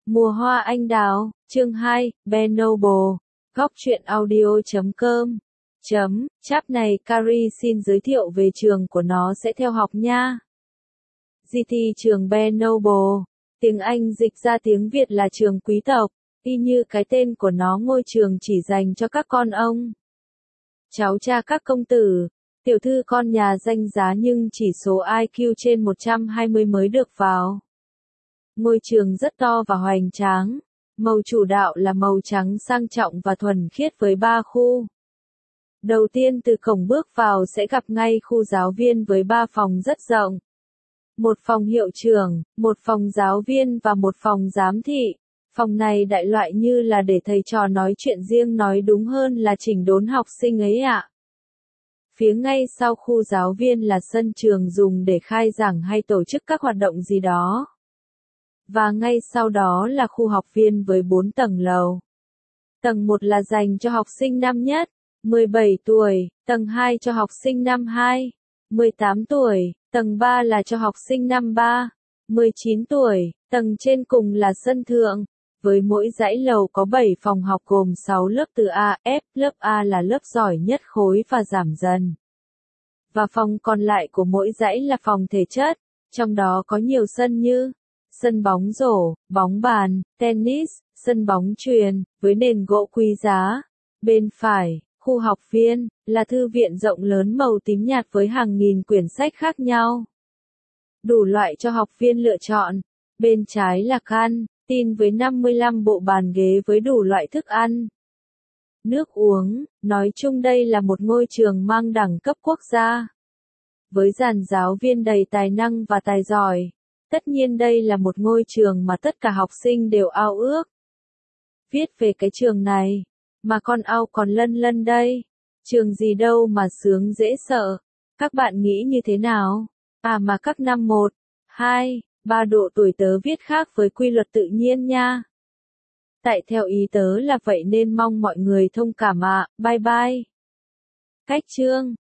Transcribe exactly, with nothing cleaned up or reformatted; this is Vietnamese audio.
Mùa hoa anh đào, chương hai, Ben Noble, góc truyện audio chấm com. Chấm, chap này Carrie xin giới thiệu về trường của nó sẽ theo học nha. giê tê trường Ben Noble, tiếng Anh dịch ra tiếng Việt là trường quý tộc, y như cái tên của nó, ngôi trường chỉ dành cho các con ông. Cháu cha các công tử, tiểu thư con nhà danh giá nhưng chỉ số i kiu trên một trăm hai mươi mới được vào. Ngôi trường rất to và hoành tráng, màu chủ đạo là màu trắng sang trọng và thuần khiết với ba khu. Đầu tiên từ cổng bước vào sẽ gặp ngay khu giáo viên với ba phòng rất rộng. Một phòng hiệu trưởng, một phòng giáo viên và một phòng giám thị. Phòng này đại loại như là để thầy trò nói chuyện riêng, nói đúng hơn là chỉnh đốn học sinh ấy ạ. Phía ngay sau khu giáo viên là sân trường dùng để khai giảng hay tổ chức các hoạt động gì đó. Và ngay sau đó là khu học viên với bốn tầng lầu. Tầng một là dành cho học sinh năm nhất, mười bảy tuổi, tầng hai cho học sinh năm hai, mười tám tuổi, tầng ba là cho học sinh năm ba, mười chín tuổi, tầng trên cùng là sân thượng. Với mỗi dãy lầu có bảy phòng học gồm sáu lớp từ A, F, lớp A là lớp giỏi nhất khối và giảm dần. Và phòng còn lại của mỗi dãy là phòng thể chất, trong đó có nhiều sân như sân bóng rổ, bóng bàn, tennis, sân bóng chuyền, với nền gỗ quý giá. Bên phải, khu học viên, là thư viện rộng lớn màu tím nhạt với hàng nghìn quyển sách khác nhau. Đủ loại cho học viên lựa chọn. Bên trái là căn tin với năm mươi lăm bộ bàn ghế với đủ loại thức ăn, nước uống. Nói chung đây là một ngôi trường mang đẳng cấp quốc gia. Với dàn giáo viên đầy tài năng và tài giỏi. Tất nhiên đây là một ngôi trường mà tất cả học sinh đều ao ước. Viết về cái trường này, mà con ao còn lân lân đây. Trường gì đâu mà sướng dễ sợ. Các bạn nghĩ như thế nào? À mà các năm một, hai, ba độ tuổi tớ viết khác với quy luật tự nhiên nha. Tại theo ý tớ là vậy nên mong mọi người thông cảm ạ. Bye bye. Cách chương